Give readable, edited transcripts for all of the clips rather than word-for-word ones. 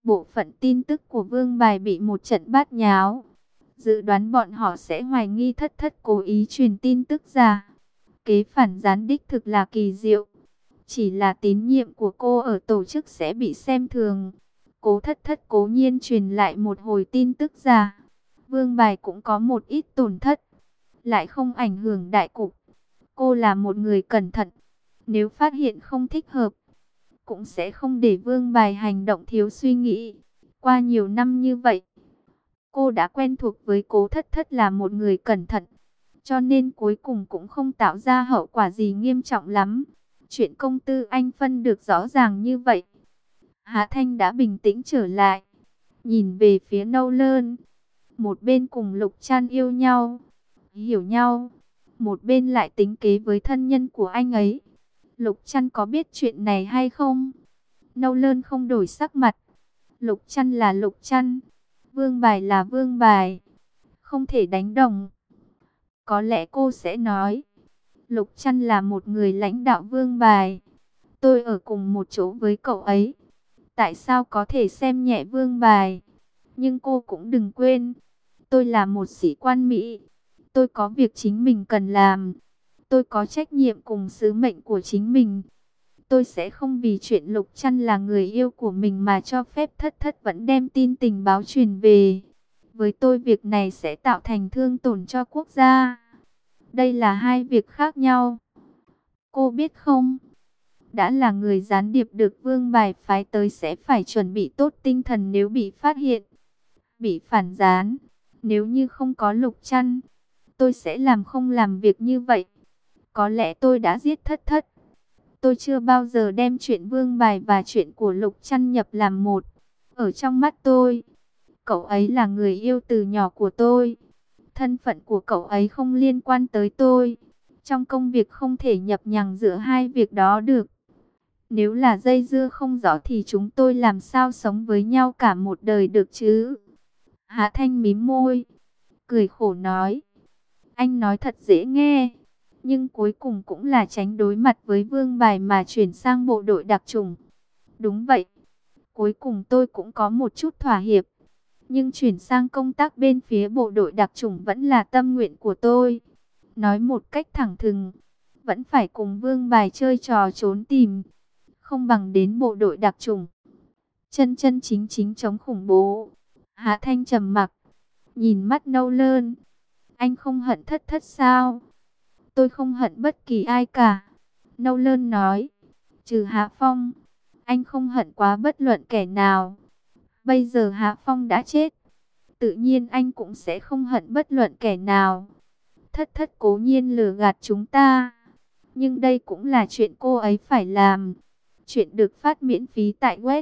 bộ phận tin tức của Vương Bài bị một trận bát nháo. Dự đoán bọn họ sẽ hoài nghi Thất Thất cố ý truyền tin tức ra. Kế phản gián đích thực là kỳ diệu. Chỉ là tín nhiệm của cô ở tổ chức sẽ bị xem thường. Cố Thất Thất cố nhiên truyền lại một hồi tin tức ra. Vương Bài cũng có một ít tổn thất, lại không ảnh hưởng đại cục. Cô là một người cẩn thận, nếu phát hiện không thích hợp, cũng sẽ không để Vương Bài hành động thiếu suy nghĩ. Qua nhiều năm như vậy, cô đã quen thuộc với Cố Thất Thất là một người cẩn thận, cho nên cuối cùng cũng không tạo ra hậu quả gì nghiêm trọng lắm. Chuyện công tư anh phân được rõ ràng như vậy. Hạ Thanh đã bình tĩnh trở lại, nhìn về phía Nolan. Một bên cùng Lục Trăn yêu nhau, hiểu nhau, một bên lại tính kế với thân nhân của anh ấy. Lục Trăn có biết chuyện này hay không? Nolan không đổi sắc mặt. Lục Trăn là Lục Trăn, Vương Bài là Vương Bài, không thể đánh đồng. Có lẽ cô sẽ nói, Lục Trăn là một người lãnh đạo Vương Bài. Tôi ở cùng một chỗ với cậu ấy, tại sao có thể xem nhẹ Vương Bài? Nhưng cô cũng đừng quên, tôi là một sĩ quan Mỹ. Tôi có việc chính mình cần làm. Tôi có trách nhiệm cùng sứ mệnh của chính mình. Tôi sẽ không vì chuyện Lục Trăn là người yêu của mình mà cho phép Thất Thất vẫn đem tin tình báo truyền về. Với tôi việc này sẽ tạo thành thương tổn cho quốc gia. Đây là hai việc khác nhau. Cô biết không? Đã là người gián điệp được Vương Bài phái tới sẽ phải chuẩn bị tốt tinh thần nếu bị phát hiện, bị phản gián. Nếu như không có Lục Trăn, tôi sẽ không làm việc như vậy. Có lẽ tôi đã giết Thất Thất. Tôi chưa bao giờ đem chuyện Vương Bài và chuyện của Lục Trăn nhập làm một. Ở trong mắt tôi, cậu ấy là người yêu từ nhỏ của tôi. Thân phận của cậu ấy không liên quan tới tôi. Trong công việc không thể nhập nhằng giữa hai việc đó được. Nếu là dây dưa không rõ thì chúng tôi làm sao sống với nhau cả một đời được chứ? Hạ Thanh mím môi, cười khổ nói. Anh nói thật dễ nghe, nhưng cuối cùng cũng là tránh đối mặt với Vương Bài mà chuyển sang bộ đội đặc chủng. Đúng vậy, cuối cùng tôi cũng có một chút thỏa hiệp. Nhưng chuyển sang công tác bên phía bộ đội đặc chủng vẫn là tâm nguyện của tôi. Nói một cách thẳng thừng, vẫn phải cùng Vương Bài chơi trò trốn tìm, không bằng đến bộ đội đặc chủng. Chân chân chính chính chống khủng bố. Hạ Thanh trầm mặc, nhìn mắt Nolan. Anh không hận Thất Thất sao? Tôi không hận bất kỳ ai cả. Nolan nói, trừ Hạ Phong, anh không hận quá bất luận kẻ nào. Bây giờ Hạ Phong đã chết, tự nhiên anh cũng sẽ không hận bất luận kẻ nào. Thất Thất cố nhiên lừa gạt chúng ta, nhưng đây cũng là chuyện cô ấy phải làm. Chuyện được phát miễn phí tại web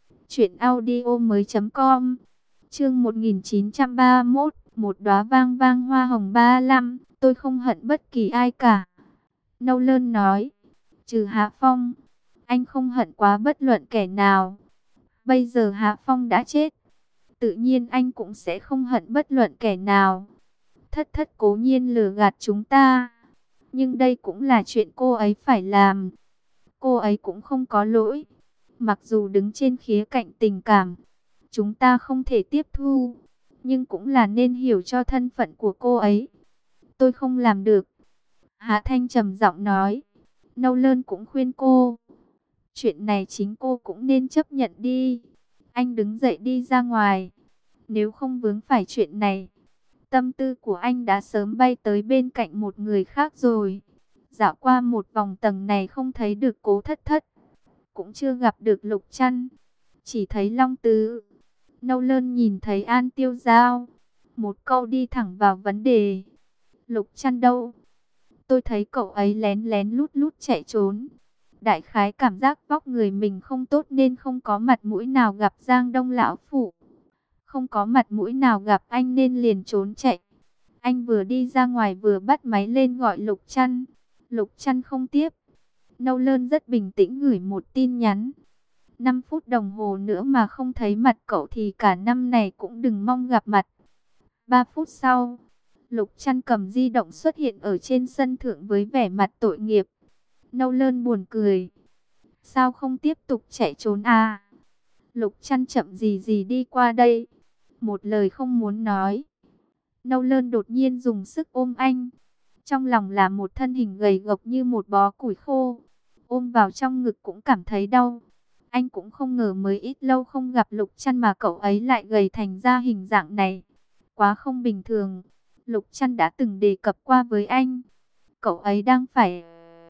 truyệnaudiomoi.com. Chương 1931, một đóa vang vang hoa hồng 35, tôi không hận bất kỳ ai cả. Nolan nói, trừ Hạ Phong, anh không hận quá bất luận kẻ nào. Bây giờ Hạ Phong đã chết, tự nhiên anh cũng sẽ không hận bất luận kẻ nào. Thất Thất cố nhiên lừa gạt chúng ta, nhưng đây cũng là chuyện cô ấy phải làm. Cô ấy cũng không có lỗi. Mặc dù đứng trên khía cạnh tình cảm, chúng ta không thể tiếp thu, nhưng cũng là nên hiểu cho thân phận của cô ấy. Tôi không làm được. Hạ Thanh trầm giọng nói. Nolan cũng khuyên cô, chuyện này chính cô cũng nên chấp nhận đi. Anh đứng dậy đi ra ngoài. Nếu không vướng phải chuyện này, tâm tư của anh đã sớm bay tới bên cạnh một người khác rồi. Dạo qua một vòng tầng này không thấy được Cố Thất Thất, cũng chưa gặp được Lục Trăn, chỉ thấy Long Tứ. Nolan nhìn thấy An Tiêu Giao, một câu đi thẳng vào vấn đề. Lục Trăn đâu? Tôi thấy cậu ấy lén lén lút lút chạy trốn. Đại khái cảm giác vóc người mình không tốt nên không có mặt mũi nào gặp Giang Đông lão phụ. Không có mặt mũi nào gặp anh nên liền trốn chạy. Anh vừa đi ra ngoài vừa bắt máy lên gọi Lục Trăn. Lục Trăn không tiếp. Nolan rất bình tĩnh gửi một tin nhắn. 5 phút đồng hồ nữa mà không thấy mặt cậu thì cả năm này cũng đừng mong gặp mặt. 3 phút sau, Lục Trăn cầm di động xuất hiện ở trên sân thượng với vẻ mặt tội nghiệp. Nolan buồn cười. Sao không tiếp tục chạy trốn à? Lục Trăn chậm gì gì đi qua đây, một lời không muốn nói. Nâu Lơn đột nhiên dùng sức ôm anh. Trong lòng là một thân hình gầy gộc như một bó củi khô. Ôm vào trong ngực cũng cảm thấy đau. Anh cũng không ngờ mới ít lâu không gặp Lục Trăn mà cậu ấy lại gầy thành ra hình dạng này. Quá không bình thường. Lục Trăn đã từng đề cập qua với anh. Cậu ấy đang phải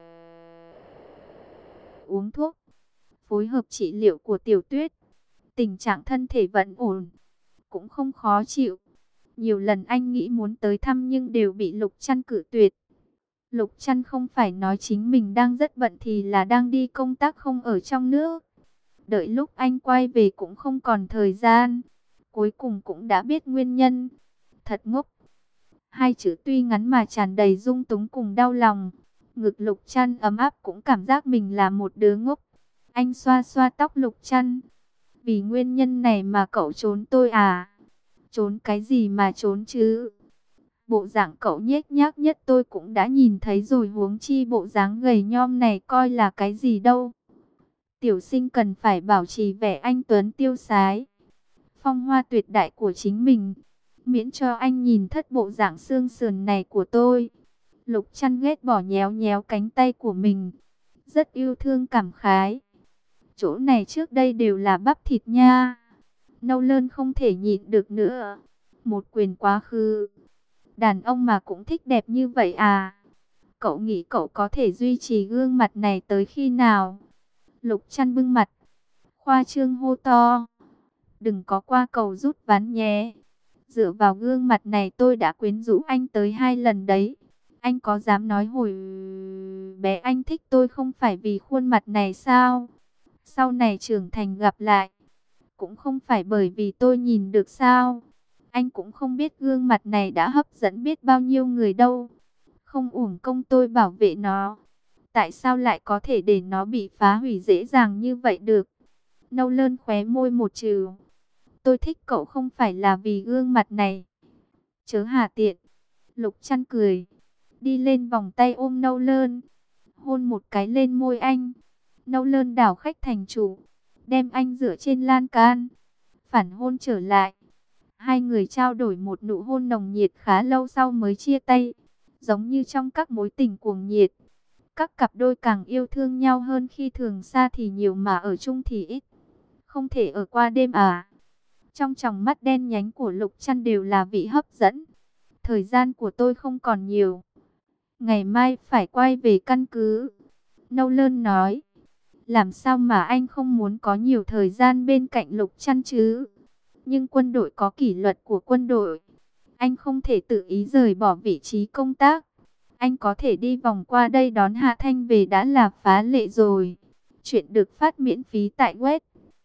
uống thuốc, phối hợp trị liệu của Tiểu Tuyết. Tình trạng thân thể vẫn ổn, cũng không khó chịu. Nhiều lần anh nghĩ muốn tới thăm nhưng đều bị Lục Trăn cự tuyệt. Lục Trăn không phải nói chính mình đang rất bận thì là đang đi công tác không ở trong nước. Đợi lúc anh quay về cũng không còn thời gian. Cuối cùng cũng đã biết nguyên nhân. Thật ngốc. Hai chữ tuy ngắn mà tràn đầy dung túng cùng đau lòng. Ngực Lục Trăn ấm áp cũng cảm giác mình là một đứa ngốc. Anh xoa xoa tóc Lục Trăn. Vì nguyên nhân này mà cậu trốn tôi à? Trốn cái gì mà trốn chứ? Bộ dạng cậu nhếch nhác nhất tôi cũng đã nhìn thấy rồi, huống chi bộ dáng gầy nhom này coi là cái gì đâu. Tiểu sinh cần phải bảo trì vẻ anh tuấn tiêu sái, phong hoa tuyệt đại của chính mình, miễn cho anh nhìn thất bộ dạng xương sườn này của tôi. Lục Trăn ghét bỏ nhéo nhéo cánh tay của mình, rất yêu thương cảm khái. Chỗ này trước đây đều là bắp thịt nha. Nâu Lơn không thể nhịn được nữa, một quyền quá khứ. Đàn ông mà cũng thích đẹp như vậy à? Cậu nghĩ cậu có thể duy trì gương mặt này tới khi nào? Lục Trăn bưng mặt, khoa trương hô to. Đừng có qua cầu rút ván nhé. Dựa vào gương mặt này tôi đã quyến rũ anh tới 2 lần đấy. Anh có dám nói hồi bé anh thích tôi không phải vì khuôn mặt này sao? Sau này trưởng thành gặp lại, cũng không phải bởi vì tôi nhìn được sao? Anh cũng không biết gương mặt này đã hấp dẫn biết bao nhiêu người đâu. Không uổng công tôi bảo vệ nó. Tại sao lại có thể để nó bị phá hủy dễ dàng như vậy được? Nâu Lơn khóe môi một trừ. Tôi thích cậu không phải là vì gương mặt này. Chớ hà tiện. Lục Trăn cười, đi lên vòng tay ôm Nâu Lơn, hôn một cái lên môi anh. Nâu Lơn đảo khách thành chủ, đem anh dựa trên lan can, phản hôn trở lại. Hai người trao đổi một nụ hôn nồng nhiệt khá lâu sau mới chia tay. Giống như trong các mối tình cuồng nhiệt, các cặp đôi càng yêu thương nhau hơn khi thường xa thì nhiều mà ở chung thì ít. Không thể ở qua đêm à? Trong tròng mắt đen nhánh của Lục Trăn đều là vị hấp dẫn. Thời gian của tôi không còn nhiều, ngày mai phải quay về căn cứ. Nâu Lơn nói, làm sao mà anh không muốn có nhiều thời gian bên cạnh Lục Trăn chứ? Nhưng quân đội có kỷ luật của quân đội. Anh không thể tự ý rời bỏ vị trí công tác. Anh có thể đi vòng qua đây đón Hạ Thanh về đã là phá lệ rồi. Chuyện được phát miễn phí tại web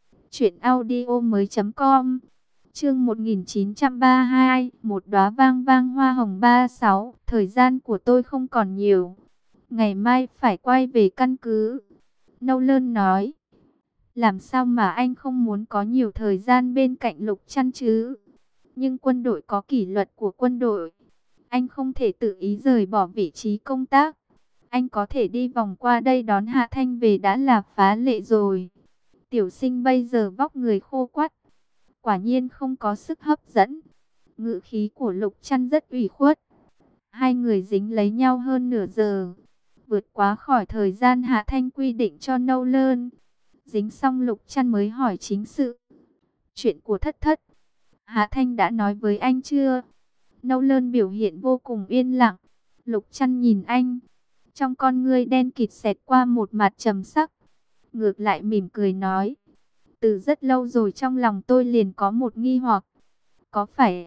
truyệnaudiomoi.com. Chương 1932, một đóa vang vang hoa hồng 36. Thời gian của tôi không còn nhiều, ngày mai phải quay về căn cứ. Nâu Lơn nói, làm sao mà anh không muốn có nhiều thời gian bên cạnh Lục Trăn chứ? Nhưng quân đội có kỷ luật của quân đội. Anh không thể tự ý rời bỏ vị trí công tác. Anh có thể đi vòng qua đây đón Hạ Thanh về đã là phá lệ rồi. Tiểu sinh bây giờ vóc người khô quắt, quả nhiên không có sức hấp dẫn. Ngữ khí của Lục Trăn rất ủy khuất. Hai người dính lấy nhau hơn nửa giờ, vượt quá khỏi thời gian Hạ Thanh quy định cho Nâu Lơn. Dính xong Lục Trăn mới hỏi chính sự. Chuyện của Thất Thất, Hạ Thanh đã nói với anh chưa? Nâu Lơn biểu hiện vô cùng yên lặng. Lục Trăn nhìn anh, trong con ngươi đen kịt xẹt qua một mặt trầm sắc. Ngược lại mỉm cười nói, từ rất lâu rồi trong lòng tôi liền có một nghi hoặc. Có phải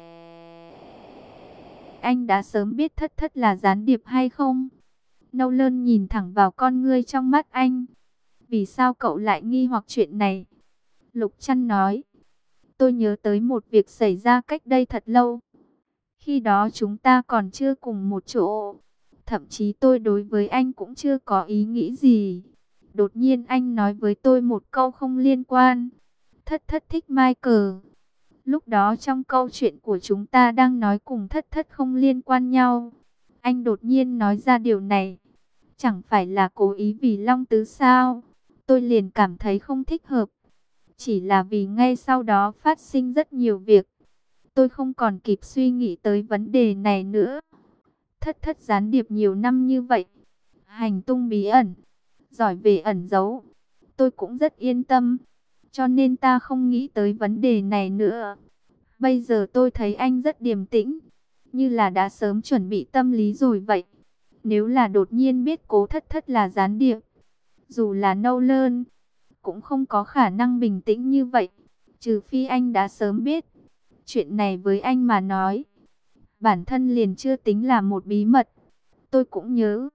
anh đã sớm biết Thất Thất là gián điệp hay không? Nâu Lơn nhìn thẳng vào con ngươi trong mắt anh. Vì sao cậu lại nghi hoặc chuyện này? Lục Trăn nói, tôi nhớ tới một việc xảy ra cách đây thật lâu. Khi đó chúng ta còn chưa cùng một chỗ. Thậm chí tôi đối với anh cũng chưa có ý nghĩ gì. Đột nhiên anh nói với tôi một câu không liên quan. Thất Thất thích Michael. Lúc đó trong câu chuyện của chúng ta đang nói cùng Thất Thất không liên quan nhau. Anh đột nhiên nói ra điều này. Chẳng phải là cố ý vì Long Tứ sao? Tôi liền cảm thấy không thích hợp. Chỉ là vì ngay sau đó phát sinh rất nhiều việc. Tôi không còn kịp suy nghĩ tới vấn đề này nữa. Thất thất gián điệp nhiều năm như vậy, hành tung bí ẩn, giỏi về ẩn giấu. Tôi cũng rất yên tâm, cho nên ta không nghĩ tới vấn đề này nữa. Bây giờ tôi thấy anh rất điềm tĩnh, như là đã sớm chuẩn bị tâm lý rồi vậy. Nếu là đột nhiên biết Cố Thất Thất là gián điệp, dù là Nolan, cũng không có khả năng bình tĩnh như vậy. Trừ phi anh đã sớm biết. Chuyện này với anh mà nói, bản thân liền chưa tính là một bí mật. Tôi cũng nhớ.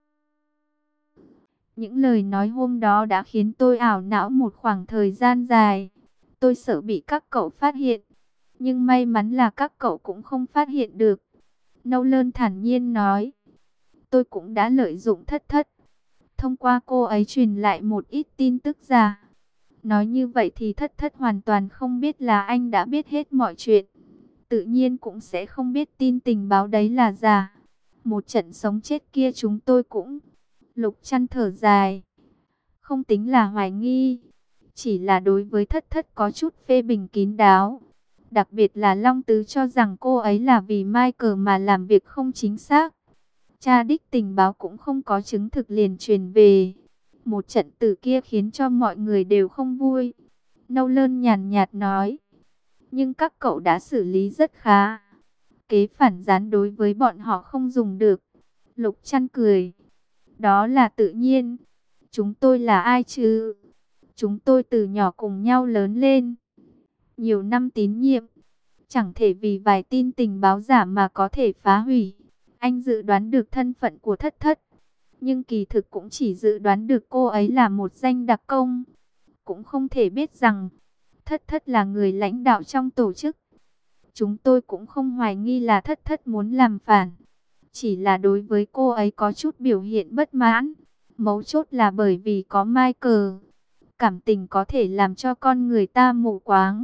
Những lời nói hôm đó đã khiến tôi ảo não một khoảng thời gian dài. Tôi sợ bị các cậu phát hiện. Nhưng may mắn là các cậu cũng không phát hiện được. Nolan thản nhiên nói. Tôi cũng đã lợi dụng Thất Thất. Thông qua cô ấy truyền lại một ít tin tức giả. Nói như vậy thì Thất Thất hoàn toàn không biết là anh đã biết hết mọi chuyện. Tự nhiên cũng sẽ không biết tin tình báo đấy là giả. Một trận sống chết kia chúng tôi cũng... Lục Trăn thở dài. Không tính là hoài nghi. Chỉ là đối với Thất Thất có chút phê bình kín đáo. Đặc biệt là Long Tứ cho rằng cô ấy là vì Michael mà làm việc không chính xác. Tra đích tình báo cũng không có chứng thực liền truyền về. Một trận tử kia khiến cho mọi người đều không vui. Nolan nhàn nhạt nói. Nhưng các cậu đã xử lý rất khá. Kế phản gián đối với bọn họ không dùng được. Lục Trăn cười. Đó là tự nhiên. Chúng tôi là ai chứ? Chúng tôi từ nhỏ cùng nhau lớn lên. Nhiều năm tín nhiệm. Chẳng thể vì vài tin tình báo giả mà có thể phá hủy. Anh dự đoán được thân phận của Thất Thất. Nhưng kỳ thực cũng chỉ dự đoán được cô ấy là một danh đặc công. Cũng không thể biết rằng Thất Thất là người lãnh đạo trong tổ chức. Chúng tôi cũng không hoài nghi là Thất Thất muốn làm phản. Chỉ là đối với cô ấy có chút biểu hiện bất mãn. Mấu chốt là bởi vì có Michael. Cảm tình có thể làm cho con người ta mù quáng.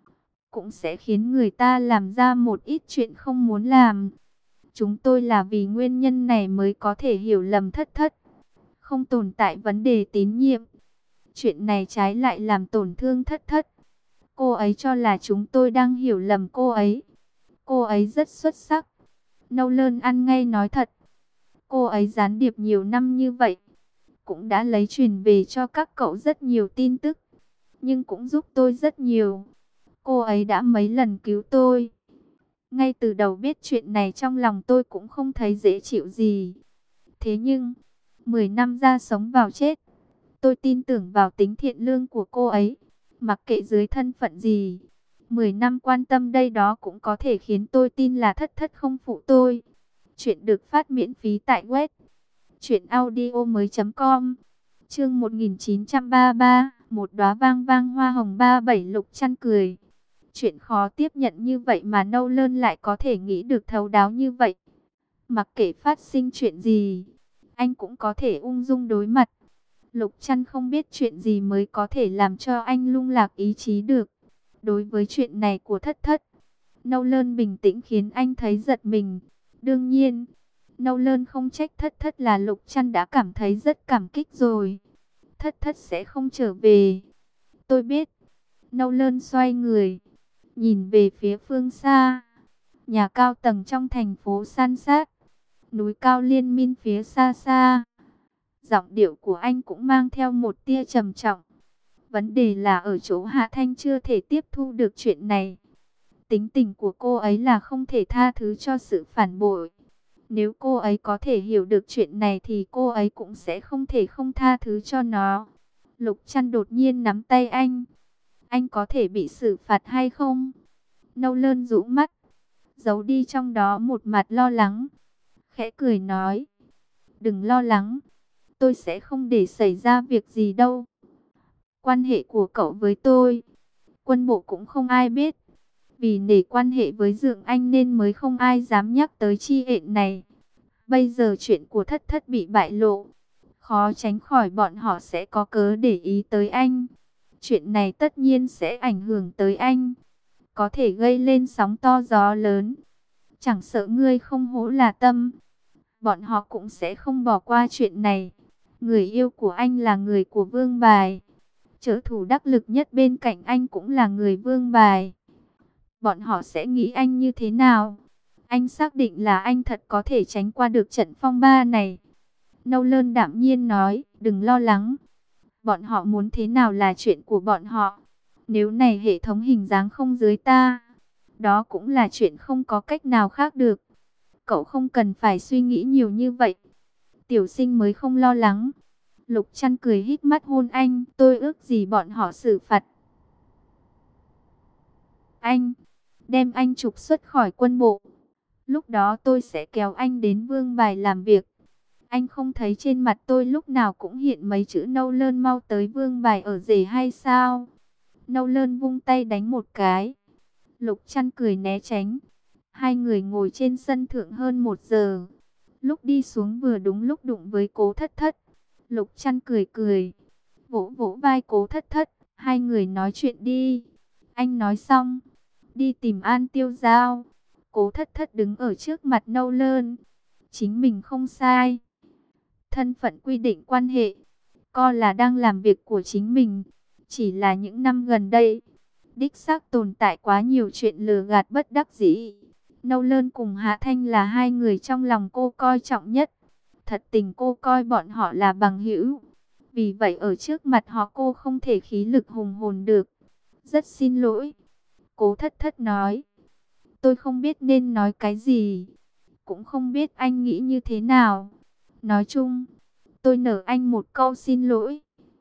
Cũng sẽ khiến người ta làm ra một ít chuyện không muốn làm. Chúng tôi là vì nguyên nhân này mới có thể hiểu lầm Thất Thất. Không tồn tại vấn đề tín nhiệm. Chuyện này trái lại làm tổn thương Thất Thất. Cô ấy cho là chúng tôi đang hiểu lầm cô ấy. Cô ấy rất xuất sắc. Nolan ăn ngay nói thật. Cô ấy gián điệp nhiều năm như vậy. Cũng đã lấy truyền về cho các cậu rất nhiều tin tức. Nhưng cũng giúp tôi rất nhiều. Cô ấy đã mấy lần cứu tôi. Ngay từ đầu biết chuyện này trong lòng tôi cũng không thấy dễ chịu gì. Thế nhưng, 10 năm ra sống vào chết. Tôi tin tưởng vào tính thiện lương của cô ấy. Mặc kệ dưới thân phận gì. 10 năm quan tâm đây đó cũng có thể khiến tôi tin là Thất Thất không phụ tôi. Chuyện được phát miễn phí tại web truyệnaudiomoi.com. Chương 1933, một đóa vang vang hoa hồng 37. Lục Trăn cười. Chuyện khó tiếp nhận như vậy mà Nolan lại có thể nghĩ được thấu đáo như vậy. Mặc kệ phát sinh chuyện gì, anh cũng có thể ung dung đối mặt. Lục Trăn không biết chuyện gì mới có thể làm cho anh lung lạc ý chí được. Đối với chuyện này của Thất Thất, Nolan bình tĩnh khiến anh thấy giật mình. Đương nhiên, Nolan không trách Thất Thất là Lục Trăn đã cảm thấy rất cảm kích rồi. Thất Thất sẽ không trở về. Tôi biết. Nolan xoay người, nhìn về phía phương xa. Nhà cao tầng trong thành phố san sát. Núi cao liên miên phía xa xa. Giọng điệu của anh cũng mang theo một tia trầm trọng. Vấn đề là ở chỗ Hạ Thanh chưa thể tiếp thu được chuyện này. Tính tình của cô ấy là không thể tha thứ cho sự phản bội. Nếu cô ấy có thể hiểu được chuyện này thì cô ấy cũng sẽ không thể không tha thứ cho nó. Lục Trăn đột nhiên nắm tay anh. Anh có thể bị xử phạt hay không? Nolan rũ mắt, giấu đi trong đó một mặt lo lắng. Khẽ cười nói. Đừng lo lắng. Tôi sẽ không để xảy ra việc gì đâu. Quan hệ của cậu với tôi, quân bộ cũng không ai biết. Vì nể quan hệ với Dượng Anh nên mới không ai dám nhắc tới chi hẹn này. Bây giờ chuyện của Thất Thất bị bại lộ. Khó tránh khỏi bọn họ sẽ có cớ để ý tới anh. Chuyện này tất nhiên sẽ ảnh hưởng tới anh. Có thể gây lên sóng to gió lớn. Chẳng sợ ngươi không hổ là tâm. Bọn họ cũng sẽ không bỏ qua chuyện này. Người yêu của anh là người của Vương Bài. Trợ thủ đắc lực nhất bên cạnh anh cũng là người Vương Bài. Bọn họ sẽ nghĩ anh như thế nào? Anh xác định là anh thật có thể tránh qua được trận phong ba này. Nolan đạm nhiên nói, đừng lo lắng. Bọn họ muốn thế nào là chuyện của bọn họ. Nếu này hệ thống hình dáng không dưới ta, đó cũng là chuyện không có cách nào khác được. Cậu không cần phải suy nghĩ nhiều như vậy. Tiểu Sinh mới không lo lắng. Lục Trăn cười híp mắt hôn anh. Tôi ước gì bọn họ xử phạt anh, đem anh trục xuất khỏi quân bộ. Lúc đó tôi sẽ kéo anh đến Vương Bài làm việc. Anh không thấy trên mặt tôi lúc nào cũng hiện mấy chữ Nolan mau tới Vương Bài ở rể hay sao? Nolan vung tay đánh một cái. Lục Trăn cười né tránh. Hai người ngồi trên sân thượng hơn 1 giờ. Lúc đi xuống vừa đúng lúc đụng với Cố Thất Thất. Lục Trăn cười cười, vỗ vỗ vai Cố Thất Thất. Hai người nói chuyện đi. Anh nói xong, đi tìm An Tiêu Giao. Cố Thất Thất đứng ở trước mặt Nolan. Chính mình không sai. Thân phận quy định quan hệ, coi là đang làm việc của chính mình. Chỉ là những năm gần đây, đích xác tồn tại quá nhiều chuyện lừa gạt bất đắc dĩ. Nolan cùng Hạ Thanh là hai người trong lòng cô coi trọng nhất. Thật tình cô coi bọn họ là bằng hữu. Vì vậy ở trước mặt họ cô không thể khí lực hùng hồn được. Rất xin lỗi. Cố Thất Thất nói. Tôi không biết nên nói cái gì. Cũng không biết anh nghĩ như thế nào. Nói chung, tôi nợ anh một câu xin lỗi.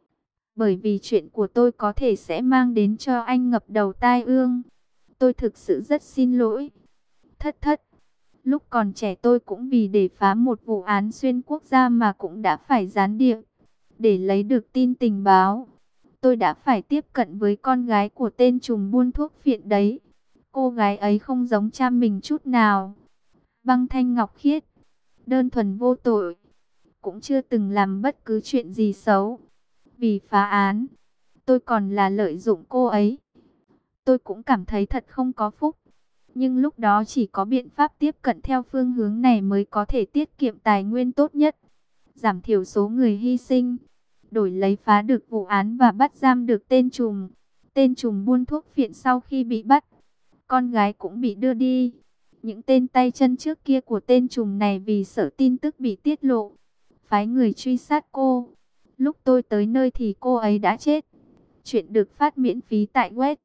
Bởi vì chuyện của tôi có thể sẽ mang đến cho anh ngập đầu tai ương. Tôi thực sự rất xin lỗi. Thất Thất, lúc còn trẻ tôi cũng vì để phá một vụ án xuyên quốc gia mà cũng đã phải gián điệp. Để lấy được tin tình báo, tôi đã phải tiếp cận với con gái của tên trùm buôn thuốc phiện đấy. Cô gái ấy không giống cha mình chút nào. Băng thanh ngọc khiết, đơn thuần vô tội, cũng chưa từng làm bất cứ chuyện gì xấu. Vì phá án, tôi còn là lợi dụng cô ấy. Tôi cũng cảm thấy thật không có phúc. Nhưng lúc đó chỉ có biện pháp tiếp cận theo phương hướng này mới có thể tiết kiệm tài nguyên tốt nhất, giảm thiểu số người hy sinh, đổi lấy phá được vụ án và bắt giam được tên trùm. Tên trùm buôn thuốc phiện sau khi bị bắt, con gái cũng bị đưa đi. Những tên tay chân trước kia của tên trùm này vì sợ tin tức bị tiết lộ, phái người truy sát cô. Lúc tôi tới nơi thì cô ấy đã chết. Chuyện được phát miễn phí tại web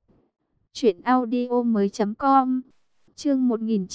truyệnaudiomoi.com. Chương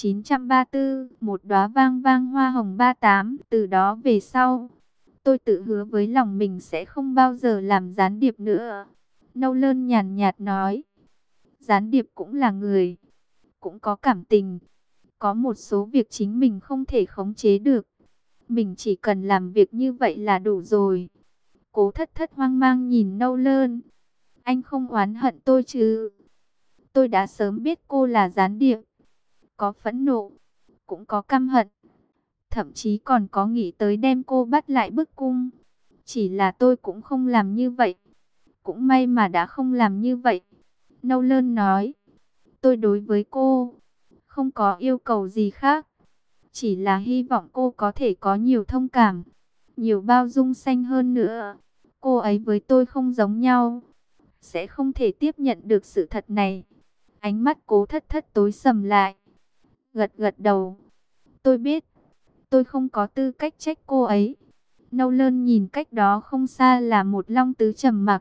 1934, một đóa vang vang hoa hồng 38. Từ đó về sau, tôi tự hứa với lòng mình sẽ không bao giờ làm gián điệp nữa. Nolan nhàn nhạt nói, gián điệp cũng là người, cũng có cảm tình. Có một số việc chính mình không thể khống chế được. Mình chỉ cần làm việc như vậy là đủ rồi. Cố Thất Thất hoang mang nhìn Nolan. Anh không oán hận tôi chứ? Tôi đã sớm biết cô là gián điệp. Có phẫn nộ, cũng có căm hận. Thậm chí còn có nghĩ tới đem cô bắt lại bức cung. Chỉ là tôi cũng không làm như vậy. Cũng may mà đã không làm như vậy. Nolan nói, tôi đối với cô không có yêu cầu gì khác. Chỉ là hy vọng cô có thể có nhiều thông cảm, nhiều bao dung xanh hơn nữa. Cô ấy với tôi không giống nhau, sẽ không thể tiếp nhận được sự thật này. Ánh mắt Cố Thất Thất tối sầm lại, gật gật đầu. Tôi biết, tôi không có tư cách trách cô ấy. Nolan nhìn cách đó không xa là một long tứ trầm mặc.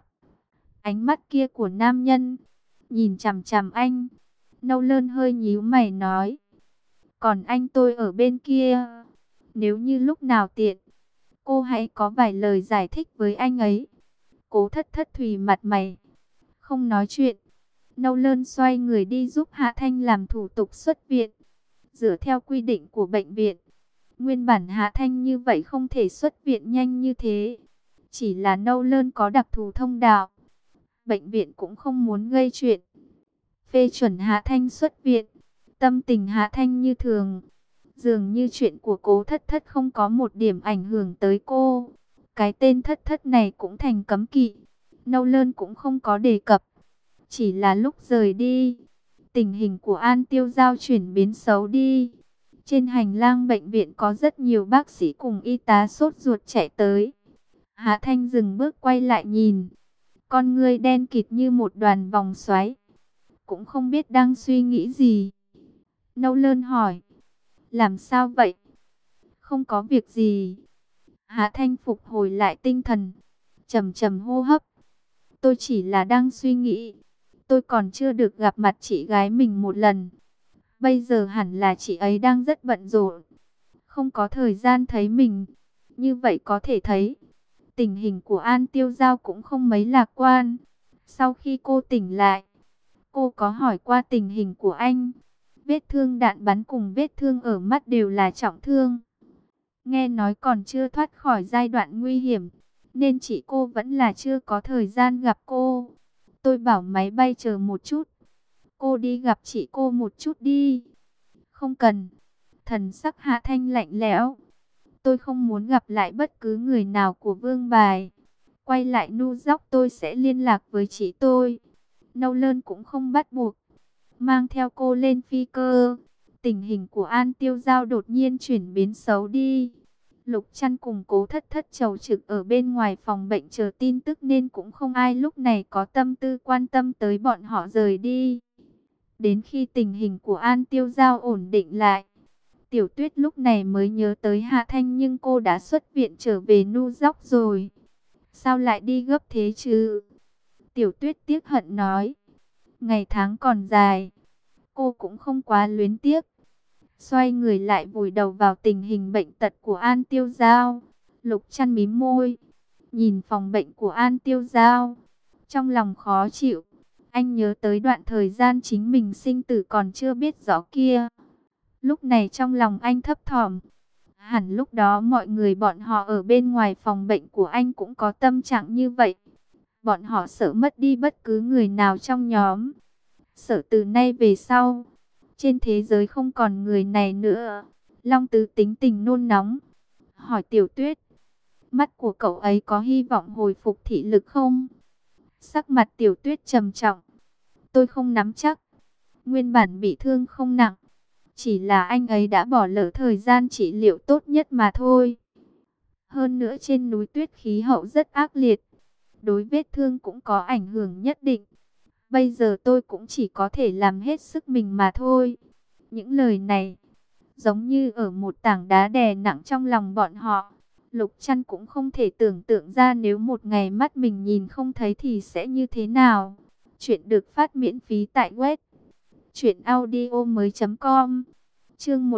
Ánh mắt kia của nam nhân nhìn chằm chằm anh. Nolan hơi nhíu mày nói, còn anh tôi ở bên kia, nếu như lúc nào tiện, cô hãy có vài lời giải thích với anh ấy. Cố Thất Thất thùy mặt mày, không nói chuyện. Nolan xoay người đi giúp Hạ Thanh làm thủ tục xuất viện. Dựa theo quy định của bệnh viện, nguyên bản Hạ Thanh như vậy không thể xuất viện nhanh như thế. Chỉ là Nolan có đặc thù thông đạo, bệnh viện cũng không muốn gây chuyện, phê chuẩn Hạ Thanh xuất viện. Tâm tình Hạ Thanh như thường, dường như chuyện của Cố Thất Thất không có một điểm ảnh hưởng tới cô. Cái tên Thất Thất này cũng thành cấm kỵ, Nolan cũng không có đề cập. Chỉ là lúc rời đi, tình hình của An Tiêu Giao chuyển biến xấu đi. Trên hành lang bệnh viện có rất nhiều bác sĩ cùng y tá sốt ruột chạy tới. Hạ Thanh dừng bước quay lại nhìn. con ngươi đen kịt như một đoàn vòng xoáy, cũng không biết đang suy nghĩ gì. Nâu Lơn hỏi, làm sao vậy? Không có việc gì. Hạ Thanh phục hồi lại tinh thần, trầm trầm hô hấp. Tôi chỉ là đang suy nghĩ, tôi còn chưa được gặp mặt chị gái mình một lần. Bây giờ hẳn là chị ấy đang rất bận rộn, không có thời gian thấy mình. Như vậy có thể thấy, tình hình của An Tiêu Giao cũng không mấy lạc quan. Sau khi cô tỉnh lại, cô có hỏi qua tình hình của anh. Vết thương đạn bắn cùng vết thương ở mắt đều là trọng thương. Nghe nói còn chưa thoát khỏi giai đoạn nguy hiểm, nên chị cô vẫn là chưa có thời gian gặp cô. Tôi bảo máy bay chờ một chút, cô đi gặp chị cô một chút đi. Không cần. Thần sắc Hạ Thanh lạnh lẽo. Tôi không muốn gặp lại bất cứ người nào của Vương Bài. Quay lại Nu Dóc tôi sẽ liên lạc với chị tôi. Nâu Lơn cũng không bắt buộc mang theo cô lên phi cơ. Tình hình của An Tiêu Giao đột nhiên chuyển biến xấu đi. Lục Trăn cùng Cố Thất Thất chầu trực ở bên ngoài phòng bệnh chờ tin tức, nên cũng không ai lúc này có tâm tư quan tâm tới bọn họ rời đi. Đến khi tình hình của An Tiêu Giao ổn định lại, Tiểu Tuyết lúc này mới nhớ tới Hạ Thanh, nhưng cô đã xuất viện trở về Nu Dóc rồi. Sao lại đi gấp thế chứ? Tiểu Tuyết tiếc hận nói. Ngày tháng còn dài, cô cũng không quá luyến tiếc. Xoay người lại vùi đầu vào tình hình bệnh tật của An Tiêu Giao. Lục Trăn mím môi, nhìn phòng bệnh của An Tiêu Giao, trong lòng khó chịu. Anh nhớ tới đoạn thời gian chính mình sinh tử còn chưa biết rõ kia. Lúc này trong lòng anh thấp thỏm. Hẳn lúc đó mọi người bọn họ ở bên ngoài phòng bệnh của anh cũng có tâm trạng như vậy. Bọn họ sợ mất đi bất cứ người nào trong nhóm. Sợ từ nay về sau, trên thế giới không còn người này nữa. Long Tứ tính tình nôn nóng, hỏi Tiểu Tuyết, mắt của cậu ấy có hy vọng hồi phục thị lực không? Sắc mặt Tiểu Tuyết trầm trọng. Tôi không nắm chắc. Nguyên bản bị thương không nặng, chỉ là anh ấy đã bỏ lỡ thời gian trị liệu tốt nhất mà thôi. Hơn nữa trên núi tuyết khí hậu rất ác liệt, đối vết thương cũng có ảnh hưởng nhất định. Bây giờ tôi cũng chỉ có thể làm hết sức mình mà thôi. Những lời này giống như ở một tảng đá đè nặng trong lòng bọn họ. Lục Trăn cũng không thể tưởng tượng ra nếu một ngày mắt mình nhìn không thấy thì sẽ như thế nào. Chuyện được phát miễn phí tại web truyệnaudiomoi.com. Chương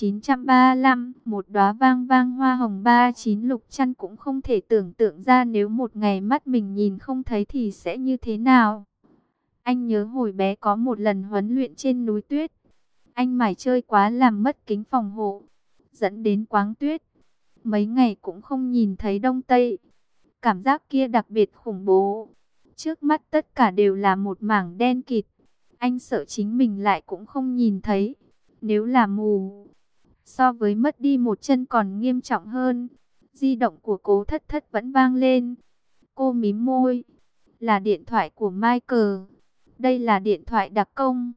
1935, một đóa vang vang hoa hồng 39. Lục Trăn cũng không thể tưởng tượng ra nếu một ngày mắt mình nhìn không thấy thì sẽ như thế nào. Anh nhớ hồi bé có một lần huấn luyện trên núi tuyết, anh mải chơi quá làm mất kính phòng hộ, dẫn đến quáng tuyết. Mấy ngày cũng không nhìn thấy đông tây. Cảm giác kia đặc biệt khủng bố. Trước mắt tất cả đều là một mảng đen kịt. Anh sợ chính mình lại cũng không nhìn thấy. Nếu là mù, so với mất đi một chân còn nghiêm trọng hơn. Di động của Cố Thất Thất vẫn vang lên. Cô mím môi. Là điện thoại của Michael. Đây là điện thoại đặc công,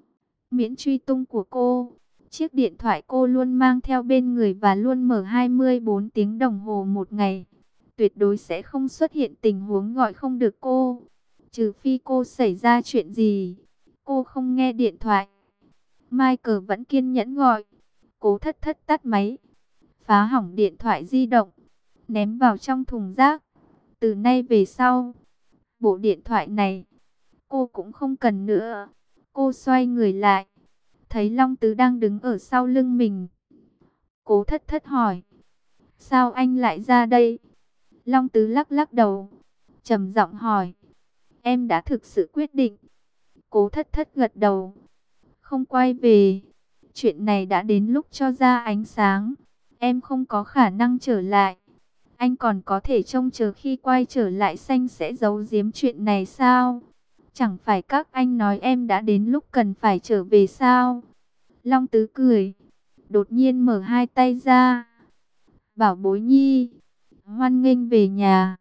miễn truy tung của cô. Chiếc điện thoại cô luôn mang theo bên người và luôn mở 24 tiếng đồng hồ một ngày. Tuyệt đối sẽ không xuất hiện tình huống gọi không được cô. Trừ phi cô xảy ra chuyện gì, cô không nghe điện thoại. Michael vẫn kiên nhẫn gọi. Cố Thất Thất tắt máy, phá hỏng điện thoại di động, ném vào trong thùng rác. Từ nay về sau, bộ điện thoại này cô cũng không cần nữa. Cô xoay người lại, thấy Long Tứ đang đứng ở sau lưng mình. Cố Thất Thất hỏi, sao anh lại ra đây? Long Tứ lắc lắc đầu, trầm giọng hỏi, em đã thực sự quyết định? Cố Thất Thất gật đầu, không quay về. Chuyện này đã đến lúc cho ra ánh sáng. Em không có khả năng trở lại. Anh còn có thể trông chờ khi quay trở lại Xanh sẽ giấu giếm chuyện này sao? Chẳng phải các anh nói em đã đến lúc cần phải trở về sao? Long Tứ cười, đột nhiên mở hai tay ra. Bảo bối nhi, hoan nghênh về nhà.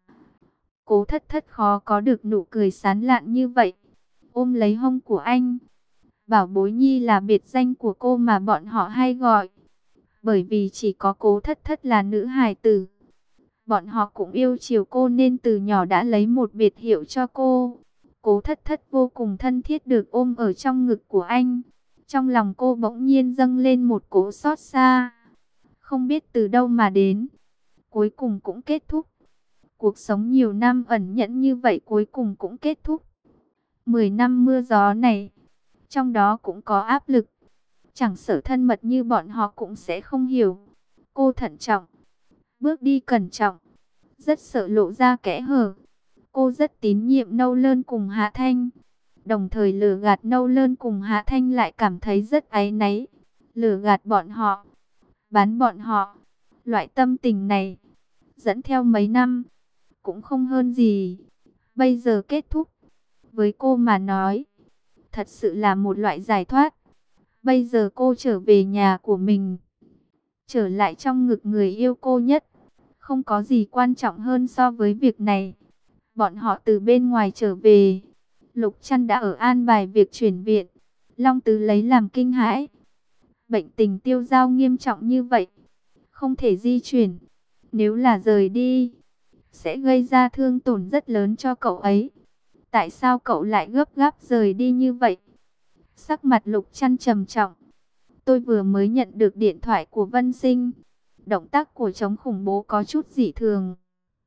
Cố Thất Thất khó có được nụ cười sán lạn như vậy, ôm lấy hông của anh. Bảo bối nhi là biệt danh của cô mà bọn họ hay gọi, bởi vì chỉ có Cố Thất Thất là nữ hài tử. Bọn họ cũng yêu chiều cô nên từ nhỏ đã lấy một biệt hiệu cho cô. Cố Thất Thất vô cùng thân thiết được ôm ở trong ngực của anh. Trong lòng cô bỗng nhiên dâng lên một cỗ xót xa. Không biết từ đâu mà đến. Cuối cùng cũng kết thúc. Cuộc sống nhiều năm ẩn nhẫn như vậy cuối cùng cũng kết thúc. 10 năm mưa gió này, trong đó cũng có áp lực. Chẳng sợ thân mật như bọn họ cũng sẽ không hiểu. Cô thận trọng, bước đi cẩn trọng, rất sợ lộ ra kẽ hở. Cô rất tín nhiệm Nâu Lơn cùng Hạ Thanh. Đồng thời lừa gạt Nâu Lơn cùng Hạ Thanh lại cảm thấy rất áy náy. Lừa gạt bọn họ, bán bọn họ. Loại tâm tình này, dẫn theo mấy năm, cũng không hơn gì. Bây giờ kết thúc, với cô mà nói, thật sự là một loại giải thoát. Bây giờ cô trở về nhà của mình, trở lại trong ngực người yêu cô nhất. Không có gì quan trọng hơn so với việc này. Bọn họ từ bên ngoài trở về. Lục Trăn đã ở an bài việc chuyển viện. Long Tứ lấy làm kinh hãi. Bệnh tình Tiêu Dao nghiêm trọng như vậy, không thể di chuyển. Nếu là rời đi, sẽ gây ra thương tổn rất lớn cho cậu ấy. Tại sao cậu lại gấp gáp rời đi như vậy? Sắc mặt Lục Trăn trầm trọng. Tôi vừa mới nhận được điện thoại của Vân Sinh. Động tác của chống khủng bố có chút dị thường.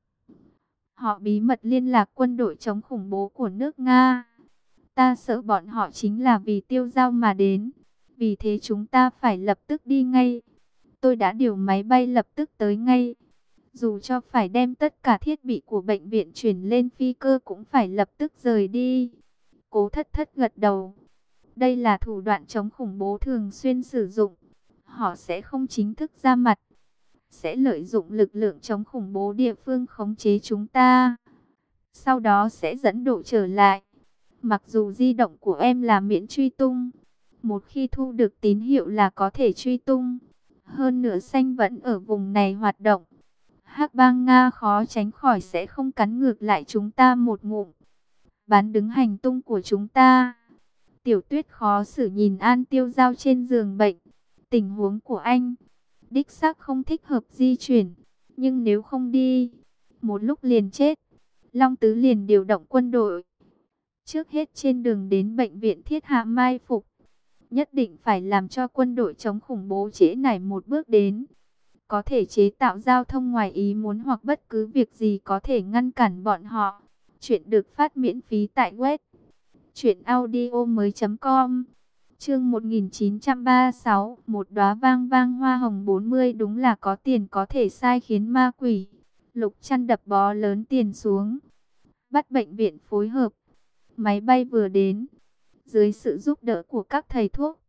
Họ bí mật liên lạc quân đội chống khủng bố của nước Nga. Ta sợ bọn họ chính là vì Tiêu Dao mà đến. Vì thế chúng ta phải lập tức đi ngay. Tôi đã điều máy bay lập tức tới ngay. Dù cho phải đem tất cả thiết bị của bệnh viện chuyển lên phi cơ cũng phải lập tức rời đi. Cố Thất Thất gật đầu. Đây là thủ đoạn chống khủng bố thường xuyên sử dụng. Họ sẽ không chính thức ra mặt, sẽ lợi dụng lực lượng chống khủng bố địa phương khống chế chúng ta. Sau đó sẽ dẫn độ trở lại. Mặc dù di động của em là miễn truy tung, một khi thu được tín hiệu là có thể truy tung. Hơn nữa Xanh vẫn ở vùng này hoạt động. Hắc bang Nga khó tránh khỏi sẽ không cắn ngược lại chúng ta một ngụm, bán đứng hành tung của chúng ta. Tiểu Tuyết khó xử nhìn An Tiêu Dao trên giường bệnh. Tình huống của anh đích xác không thích hợp di chuyển, nhưng nếu không đi, một lúc liền chết. Long Tứ liền điều động quân đội. Trước hết trên đường đến bệnh viện thiết hạ mai phục. Nhất định phải làm cho quân đội chống khủng bố trễ nải một bước đến. Có thể chế tạo giao thông ngoài ý muốn hoặc bất cứ việc gì có thể ngăn cản bọn họ. Chuyện được phát miễn phí tại web truyệnaudiomoi.com. Chương 1936, một đóa vang vang hoa hồng 40, đúng là có tiền có thể sai khiến ma quỷ. Lục Trăn đập bó lớn tiền xuống, bắt bệnh viện phối hợp. Máy bay vừa đến, dưới sự giúp đỡ của các thầy thuốc,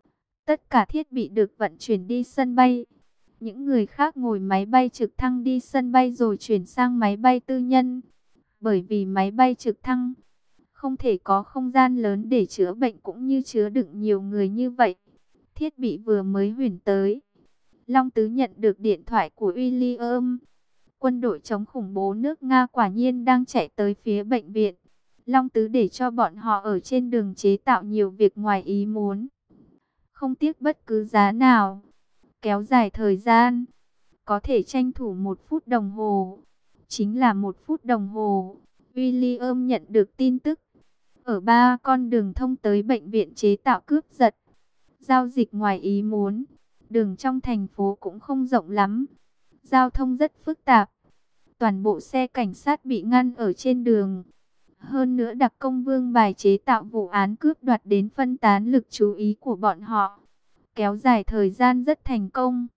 tất cả thiết bị được vận chuyển đi sân bay. Những người khác ngồi máy bay trực thăng đi sân bay rồi chuyển sang máy bay tư nhân. Bởi vì máy bay trực thăng không thể có không gian lớn để chữa bệnh cũng như chứa đựng nhiều người như vậy. Thiết bị vừa mới huyển tới, Long Tứ nhận được điện thoại của William. Quân đội chống khủng bố nước Nga quả nhiên đang chạy tới phía bệnh viện. Long Tứ để cho bọn họ ở trên đường chế tạo nhiều việc ngoài ý muốn, không tiếc bất cứ giá nào, kéo dài thời gian, có thể tranh thủ 1 phút đồng hồ. Chính là 1 phút đồng hồ, William nhận được tin tức. Ở 3 con đường thông tới bệnh viện chế tạo cướp giật, giao dịch ngoài ý muốn. Đường trong thành phố cũng không rộng lắm, giao thông rất phức tạp. Toàn bộ xe cảnh sát bị ngăn ở trên đường. Hơn nữa đặc công Vương bài chế tạo vụ án cướp đoạt đến phân tán lực chú ý của bọn họ, kéo dài thời gian rất thành công.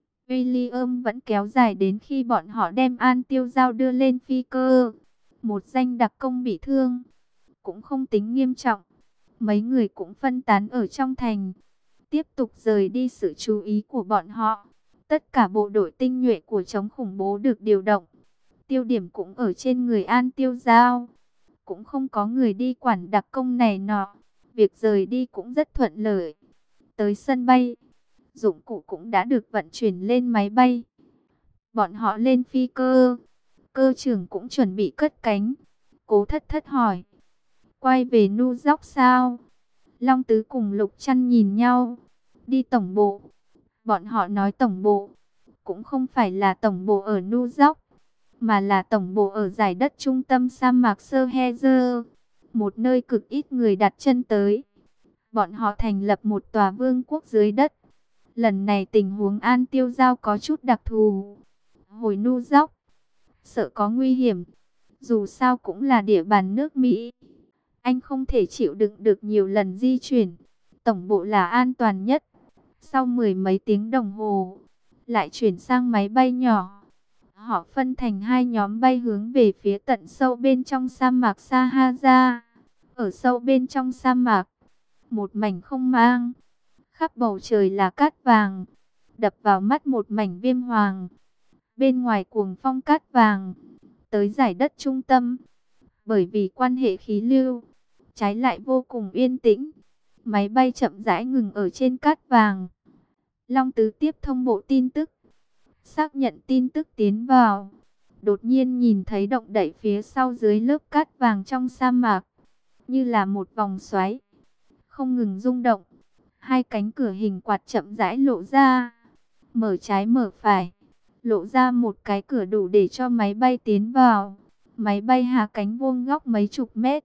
William vẫn kéo dài đến khi bọn họ đem An Tiêu Dao đưa lên phi cơ. Một danh đặc công bị thương, cũng không tính nghiêm trọng. Mấy người cũng phân tán ở trong thành, tiếp tục rời đi sự chú ý của bọn họ. Tất cả bộ đội tinh nhuệ của chống khủng bố được điều động. Tiêu điểm cũng ở trên người An Tiêu Dao. Cũng không có người đi quản đặc công này nọ. Việc rời đi cũng rất thuận lợi. Tới sân bay, dụng cụ cũng đã được vận chuyển lên máy bay. Bọn họ lên phi cơ. Cơ trưởng cũng chuẩn bị cất cánh. Cố Thất Thất hỏi, quay về New York sao? Long Tứ cùng Lục Trăn nhìn nhau. Đi tổng bộ. Bọn họ nói tổng bộ cũng không phải là tổng bộ ở New York, mà là tổng bộ ở giải đất trung tâm sa mạc Sahel, một nơi cực ít người đặt chân tới. Bọn họ thành lập một tòa vương quốc dưới đất. Lần này tình huống An Tiêu Giao có chút đặc thù. Hồi nu dốc, sợ có nguy hiểm. Dù sao cũng là địa bàn nước Mỹ. Anh không thể chịu đựng được nhiều lần di chuyển. Tổng bộ là an toàn nhất. Sau mười mấy tiếng đồng hồ, lại chuyển sang máy bay nhỏ. Họ phân thành hai nhóm bay hướng về phía tận sâu bên trong sa mạc Sahara. Ở sâu bên trong sa mạc, một mảnh không mang, khắp bầu trời là cát vàng, đập vào mắt một mảnh viêm hoàng. Bên ngoài cuồng phong cát vàng, tới giải đất trung tâm, bởi vì quan hệ khí lưu, trái lại vô cùng yên tĩnh. Máy bay chậm rãi ngừng ở trên cát vàng. Long Tứ tiếp thông bộ tin tức, xác nhận tin tức tiến vào. Đột nhiên nhìn thấy động đậy phía sau dưới lớp cát vàng trong sa mạc, như là một vòng xoáy, không ngừng rung động. Hai cánh cửa hình quạt chậm rãi lộ ra, mở trái mở phải, lộ ra một cái cửa đủ để cho máy bay tiến vào. Máy bay hạ cánh vuông góc mấy chục mét,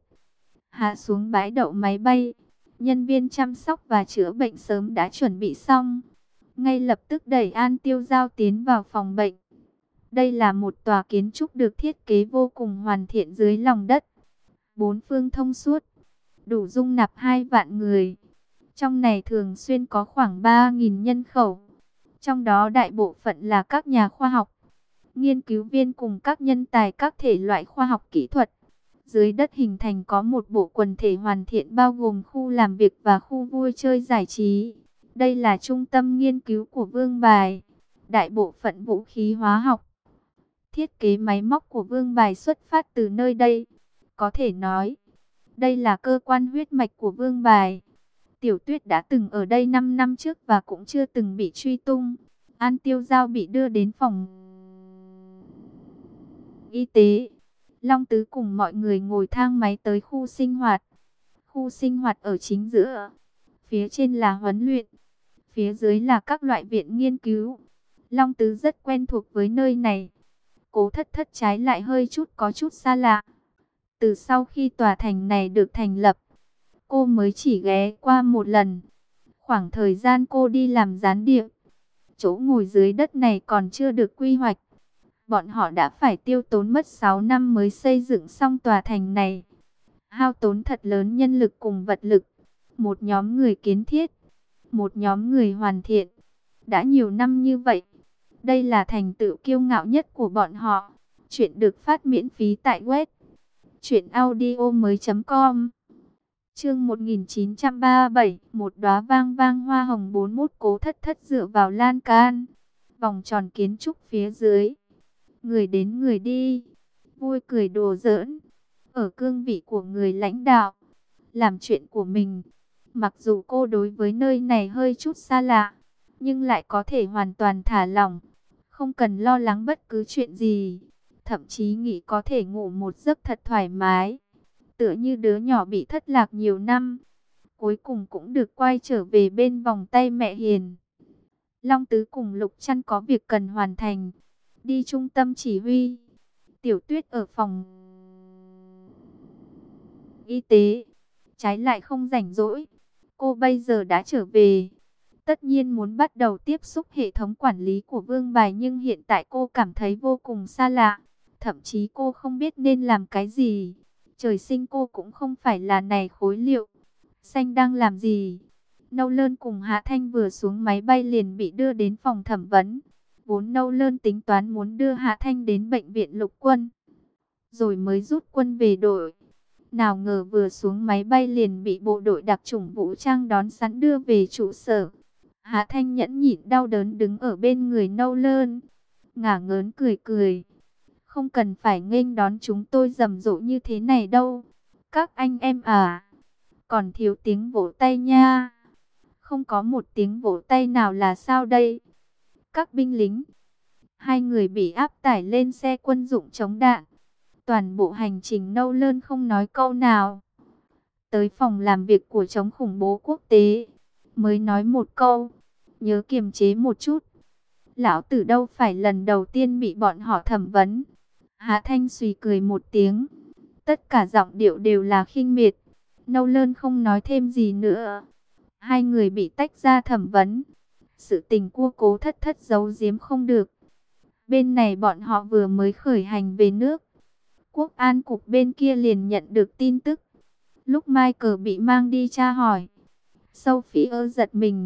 hạ xuống bãi đậu máy bay. Nhân viên chăm sóc và chữa bệnh sớm đã chuẩn bị xong, ngay lập tức đẩy An Tiêu Giao tiến vào phòng bệnh. Đây là một tòa kiến trúc được thiết kế vô cùng hoàn thiện dưới lòng đất, bốn phương thông suốt, đủ dung nạp 2 vạn người. Trong này thường xuyên có khoảng 3.000 nhân khẩu, trong đó đại bộ phận là các nhà khoa học, nghiên cứu viên cùng các nhân tài các thể loại khoa học kỹ thuật. Dưới đất hình thành có một bộ quần thể hoàn thiện bao gồm khu làm việc và khu vui chơi giải trí. Đây là trung tâm nghiên cứu của Vương Bài, đại bộ phận vũ khí hóa học, thiết kế máy móc của Vương Bài xuất phát từ nơi đây. Có thể nói, đây là cơ quan huyết mạch của Vương Bài. Tiểu Tuyết đã từng ở đây 5 năm trước và cũng chưa từng bị truy tung. An Tiêu Giao bị đưa đến phòng y tế. Long Tứ cùng mọi người ngồi thang máy tới khu sinh hoạt. Khu sinh hoạt ở chính giữa. Phía trên là huấn luyện, phía dưới là các loại viện nghiên cứu. Long Tứ rất quen thuộc với nơi này. Cố Thất Thất trái lại hơi có chút xa lạ. Từ sau khi tòa thành này được thành lập, cô mới chỉ ghé qua một lần. Khoảng thời gian cô đi làm gián điệp, chỗ ngồi dưới đất này còn chưa được quy hoạch. Bọn họ đã phải tiêu tốn mất 6 năm mới xây dựng xong tòa thành này. Hao tốn thật lớn nhân lực cùng vật lực. Một nhóm người kiến thiết, một nhóm người hoàn thiện. Đã nhiều năm như vậy, đây là thành tựu kiêu ngạo nhất của bọn họ. Chuyện được phát miễn phí tại web truyệnaudiomoi.com. Chương 1937, một đóa vang vang hoa hồng 41. Cố Thất Thất dựa vào lan can, vòng tròn kiến trúc phía dưới. Người đến người đi, vui cười đùa giỡn. Ở cương vị của người lãnh đạo, làm chuyện của mình. Mặc dù cô đối với nơi này hơi chút xa lạ, nhưng lại có thể hoàn toàn thả lỏng, không cần lo lắng bất cứ chuyện gì. Thậm chí nghĩ có thể ngủ một giấc thật thoải mái, tựa như đứa nhỏ bị thất lạc nhiều năm, cuối cùng cũng được quay trở về bên vòng tay mẹ hiền. Long Tứ cùng Lục Trăn có việc cần hoàn thành, đi trung tâm chỉ huy. Tiểu Tuyết ở phòng y tế, trái lại không rảnh rỗi. Cô bây giờ đã trở về, tất nhiên muốn bắt đầu tiếp xúc hệ thống quản lý của Vương Bài, nhưng hiện tại cô cảm thấy vô cùng xa lạ. Thậm chí cô không biết nên làm cái gì. Trời sinh cô cũng không phải là này khối liệu. Xanh đang làm gì? Nâu Lơn cùng Hạ Thanh vừa xuống máy bay liền bị đưa đến phòng thẩm vấn. Vốn Nâu Lơn tính toán muốn đưa Hạ Thanh đến bệnh viện lục quân, rồi mới rút quân về đội. Nào ngờ vừa xuống máy bay liền bị bộ đội đặc chủng vũ trang đón sẵn đưa về trụ sở. Hạ Thanh nhẫn nhịn đau đớn đứng ở bên người Nâu Lơn, ngả ngớn cười cười. Không cần phải nghênh đón chúng tôi rầm rộ như thế này đâu. Các anh em à, còn thiếu tiếng vỗ tay nha. Không có một tiếng vỗ tay nào là sao đây? Các binh lính. Hai người bị áp tải lên xe quân dụng chống đạn. Toàn bộ hành trình Nâu Lơn không nói câu nào. Tới phòng làm việc của chống khủng bố quốc tế, mới nói một câu: nhớ kiềm chế một chút. Lão tử đâu phải lần đầu tiên bị bọn họ thẩm vấn. Hạ Thanh xùy cười một tiếng. Tất cả giọng điệu đều là khinh miệt. Nâu Lơn không nói thêm gì nữa. Hai người bị tách ra thẩm vấn. Sự tình của Cố Thất Thất giấu giếm không được. Bên này bọn họ vừa mới khởi hành về nước. Quốc an cục bên kia liền nhận được tin tức. Lúc Michael bị mang đi tra hỏi, Sophie giật mình.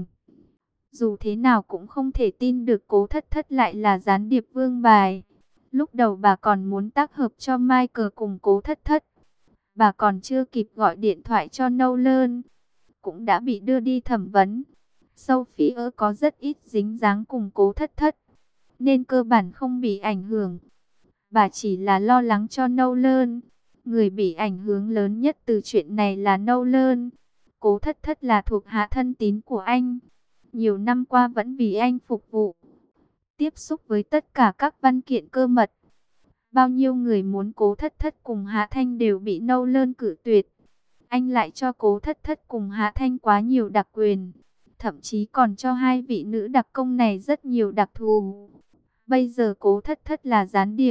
Dù thế nào cũng không thể tin được Cố Thất Thất lại là gián điệp Vương Bài. Lúc đầu bà còn muốn tác hợp cho Michael cùng Cố Thất Thất. Bà còn chưa kịp gọi điện thoại cho Nolan, cũng đã bị đưa đi thẩm vấn. Sophie có rất ít dính dáng cùng Cố Thất Thất, nên cơ bản không bị ảnh hưởng. Bà chỉ là lo lắng cho Nolan. Người bị ảnh hưởng lớn nhất từ chuyện này là Nolan. Cố Thất Thất là thuộc hạ thân tín của anh. Nhiều năm qua vẫn vì anh phục vụ. Tiếp xúc với tất cả các văn kiện cơ mật. Bao nhiêu người muốn Cố Thất Thất cùng Hạ Thanh đều bị Nolan cự tuyệt. Anh lại cho Cố Thất Thất cùng Hạ Thanh quá nhiều đặc quyền. Thậm chí còn cho hai vị nữ đặc công này rất nhiều đặc thù. Bây giờ Cố Thất Thất là gián điệp.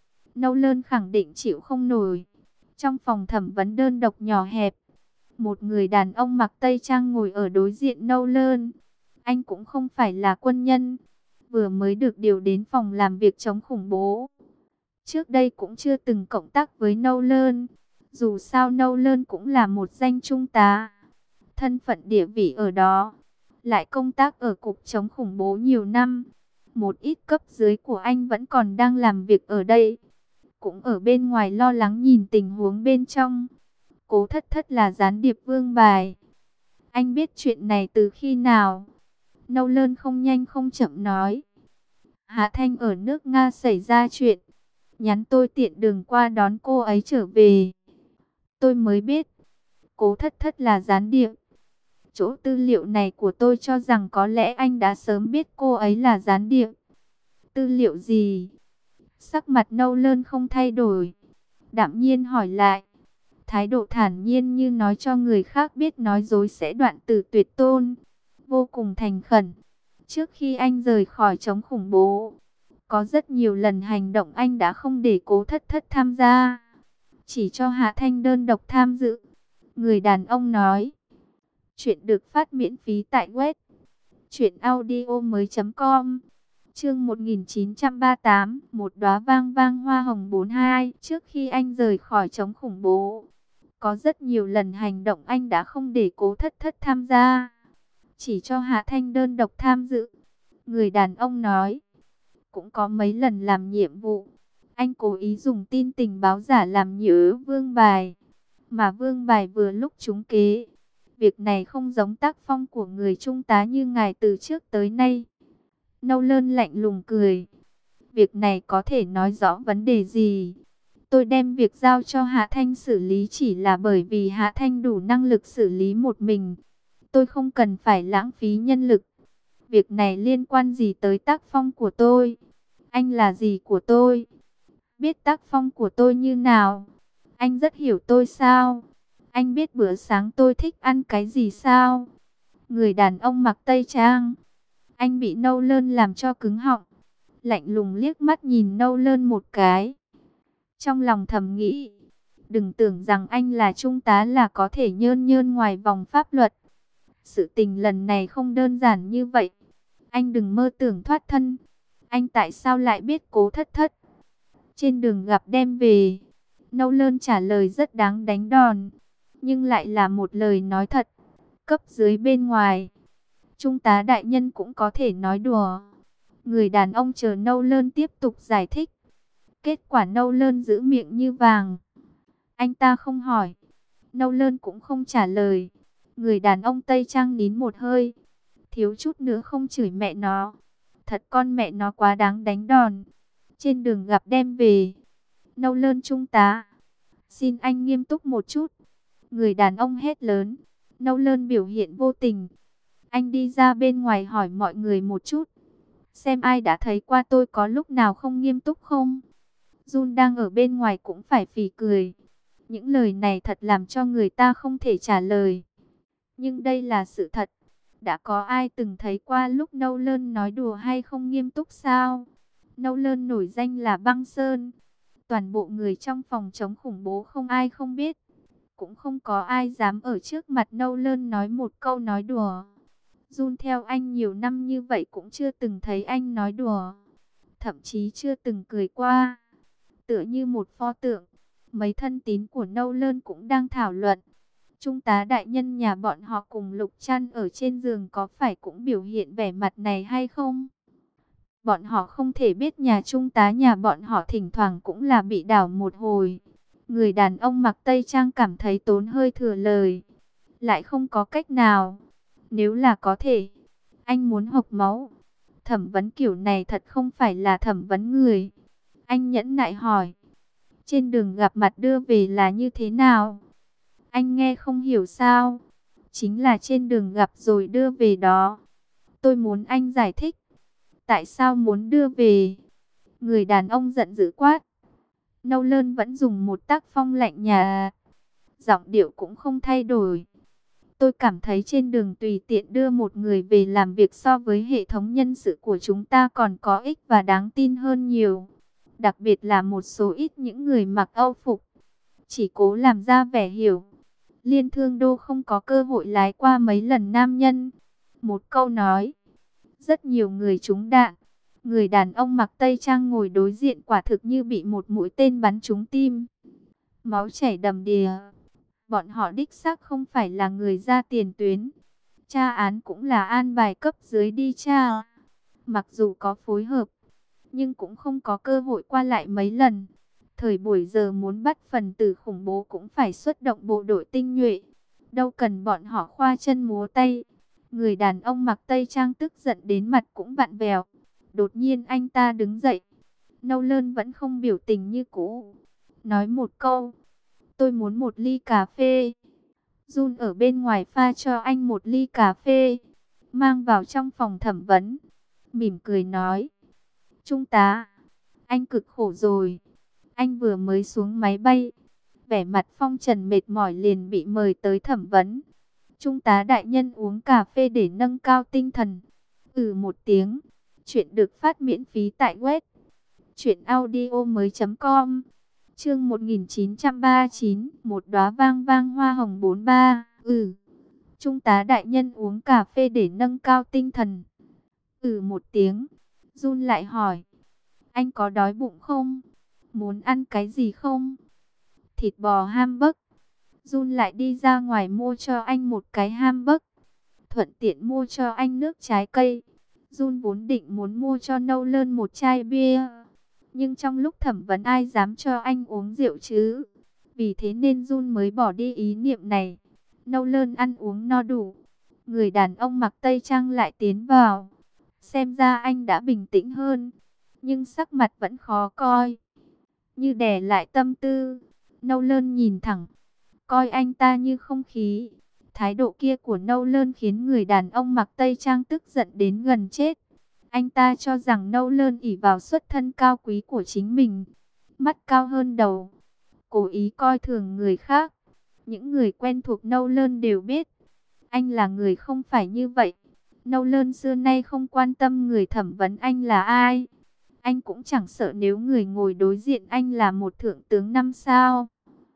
Nolan khẳng định chịu không nổi. Trong phòng thẩm vấn đơn độc nhỏ hẹp, một người đàn ông mặc tây trang ngồi ở đối diện Nolan. Anh cũng không phải là quân nhân, vừa mới được điều đến phòng làm việc chống khủng bố. Trước đây cũng chưa từng cộng tác với Nolan. Dù sao Nolan cũng là một danh trung tá. Thân phận địa vị ở đó, lại công tác ở cục chống khủng bố nhiều năm. Một ít cấp dưới của anh vẫn còn đang làm việc ở đây, cũng ở bên ngoài lo lắng nhìn tình huống bên trong. Cố Thất Thất là gián điệp Vương Bài. Anh biết chuyện này từ khi nào? Nolan không nhanh không chậm nói. Hạ Thanh ở nước Nga xảy ra chuyện, nhắn tôi tiện đường qua đón cô ấy trở về. Tôi mới biết Cố Thất Thất là gián điệp. Chỗ tư liệu này của tôi cho rằng có lẽ anh đã sớm biết cô ấy là gián điệp. Tư liệu gì? Sắc mặt Nolan không thay đổi, đạm nhiên hỏi lại. Thái độ thản nhiên như nói cho người khác biết nói dối sẽ đoạn tử tuyệt tôn. Vô cùng thành khẩn. Trước khi anh rời khỏi chống khủng bố, có rất nhiều lần hành động anh đã không để Cố Thất Thất tham gia, chỉ cho Hạ Thanh đơn độc tham dự. Người đàn ông nói. Chuyện được phát miễn phí tại web truyệnaudiomoi.com. Chương 1938, một đóa vang vang hoa hồng 42. Trước khi anh rời khỏi chống khủng bố, có rất nhiều lần hành động anh đã không để Cố Thất Thất tham gia, chỉ cho Hạ Thanh đơn độc tham dự. Người đàn ông nói. Cũng có mấy lần làm nhiệm vụ, anh cố ý dùng tin tình báo giả làm nhớ Vương Bài, mà Vương Bài vừa lúc trúng kế. Việc này không giống tác phong của người trung tá như ngài từ trước tới nay. Nolan lạnh lùng cười. Việc này có thể nói rõ vấn đề gì? Tôi đem việc giao cho Hạ Thanh xử lý chỉ là bởi vì Hạ Thanh đủ năng lực xử lý một mình. Tôi không cần phải lãng phí nhân lực. Việc này liên quan gì tới tác phong của tôi? Anh là gì của tôi? Biết tác phong của tôi như nào? Anh rất hiểu tôi sao? Anh biết bữa sáng tôi thích ăn cái gì sao? Người đàn ông mặc tây trang. Anh bị Nolan làm cho cứng họng. Lạnh lùng liếc mắt nhìn Nolan một cái. Trong lòng thầm nghĩ. Đừng tưởng rằng anh là trung tá là có thể nhơn nhơn ngoài vòng pháp luật. Sự tình lần này không đơn giản như vậy. Anh đừng mơ tưởng thoát thân. Anh tại sao lại biết Cố Thất Thất? Trên đường gặp đem về. Nolan trả lời rất đáng đánh đòn, nhưng lại là một lời nói thật. Cấp dưới bên ngoài, trung tá đại nhân cũng có thể nói đùa. Người đàn ông chờ Nolan tiếp tục giải thích. Kết quả Nolan giữ miệng như vàng. Anh ta không hỏi, Nolan cũng không trả lời. Người đàn ông tây trang nín một hơi, thiếu chút nữa không chửi mẹ nó. Thật con mẹ nó quá đáng đánh đòn. Trên đường gặp đem về. Nolan trung tá, xin anh nghiêm túc một chút. Người đàn ông hét lớn. Nolan biểu hiện vô tình. Anh đi ra bên ngoài hỏi mọi người một chút, xem ai đã thấy qua tôi có lúc nào không nghiêm túc không? Jun đang ở bên ngoài cũng phải phì cười. Những lời này thật làm cho người ta không thể trả lời. Nhưng đây là sự thật. Đã có ai từng thấy qua lúc Nolan nói đùa hay không nghiêm túc sao? Nolan nổi danh là băng sơn. Toàn bộ người trong phòng chống khủng bố không ai không biết. Cũng không có ai dám ở trước mặt Nolan nói một câu nói đùa. Jun theo anh nhiều năm như vậy cũng chưa từng thấy anh nói đùa. Thậm chí chưa từng cười qua. Tựa như một pho tượng. Mấy thân tín của Nolan cũng đang thảo luận. Trung tá đại nhân nhà bọn họ cùng Lục Trăn ở trên giường có phải cũng biểu hiện vẻ mặt này hay không? Bọn họ không thể biết nhà trung tá nhà bọn họ thỉnh thoảng cũng là bị đảo một hồi. Người đàn ông mặc tây trang cảm thấy tốn hơi thừa lời. Lại không có cách nào. Nếu là có thể, anh muốn hộc máu. Thẩm vấn kiểu này thật không phải là thẩm vấn người. Anh nhẫn nại hỏi. Trên đường gặp mặt đưa về là như thế nào? Anh nghe không hiểu sao? Chính là trên đường gặp rồi đưa về đó. Tôi muốn anh giải thích. Tại sao muốn đưa về? Người đàn ông giận dữ quát. Nolan vẫn dùng một tác phong lạnh nhạt. Giọng điệu cũng không thay đổi. Tôi cảm thấy trên đường tùy tiện đưa một người về làm việc so với hệ thống nhân sự của chúng ta còn có ích và đáng tin hơn nhiều. Đặc biệt là một số ít những người mặc âu phục. Chỉ cố làm ra vẻ hiểu. Liên Thương Đô không có cơ hội lái qua mấy lần nam nhân. Một câu nói. Rất nhiều người trúng đạn. Người đàn ông mặc tây trang ngồi đối diện quả thực như bị một mũi tên bắn trúng tim. Máu chảy đầm đìa. Bọn họ đích xác không phải là người ra tiền tuyến. Tra án cũng là an bài cấp dưới đi tra. Mặc dù có phối hợp, nhưng cũng không có cơ hội qua lại mấy lần. Thời buổi giờ muốn bắt phần tử khủng bố cũng phải xuất động bộ đội tinh nhuệ. Đâu cần bọn họ khoa chân múa tay. Người đàn ông mặc tây trang tức giận đến mặt cũng vặn vẹo. Đột nhiên anh ta đứng dậy. Nolan vẫn không biểu tình như cũ. Nói một câu. Tôi muốn một ly cà phê. Jun ở bên ngoài pha cho anh một ly cà phê. Mang vào trong phòng thẩm vấn. Mỉm cười nói. Trung tá, anh cực khổ rồi. Anh vừa mới xuống máy bay. Vẻ mặt phong trần mệt mỏi liền bị mời tới thẩm vấn. Trung tá đại nhân uống cà phê để nâng cao tinh thần. Một tiếng. Chuyện được phát miễn phí tại web truyệnaudiomoi.com. Chương 1939, một đóa vang vang hoa hồng 43. Trung tá đại nhân uống cà phê để nâng cao tinh thần. Một tiếng. Jun lại hỏi. Anh có đói bụng không? Muốn ăn cái gì không? Thịt bò hamburg. Jun lại đi ra ngoài mua cho anh một cái hamburg. Thuận tiện mua cho anh nước trái cây. Jun vốn định muốn mua cho Nolan một chai bia. Nhưng trong lúc thẩm vấn ai dám cho anh uống rượu chứ? Vì thế nên Jun mới bỏ đi ý niệm này. Nolan ăn uống no đủ. Người đàn ông mặc tây trang lại tiến vào. Xem ra anh đã bình tĩnh hơn. Nhưng sắc mặt vẫn khó coi. Như đè lại tâm tư. Nolan nhìn thẳng. Coi anh ta như không khí. Thái độ kia của Nolan khiến người đàn ông mặc tây trang tức giận đến gần chết. Anh ta cho rằng Nolan ỷ vào xuất thân cao quý của chính mình. Mắt cao hơn đầu. Cố ý coi thường người khác. Những người quen thuộc Nolan đều biết. Anh là người không phải như vậy. Nolan xưa nay không quan tâm người thẩm vấn anh là ai. Anh cũng chẳng sợ nếu người ngồi đối diện anh là một thượng tướng 5 sao.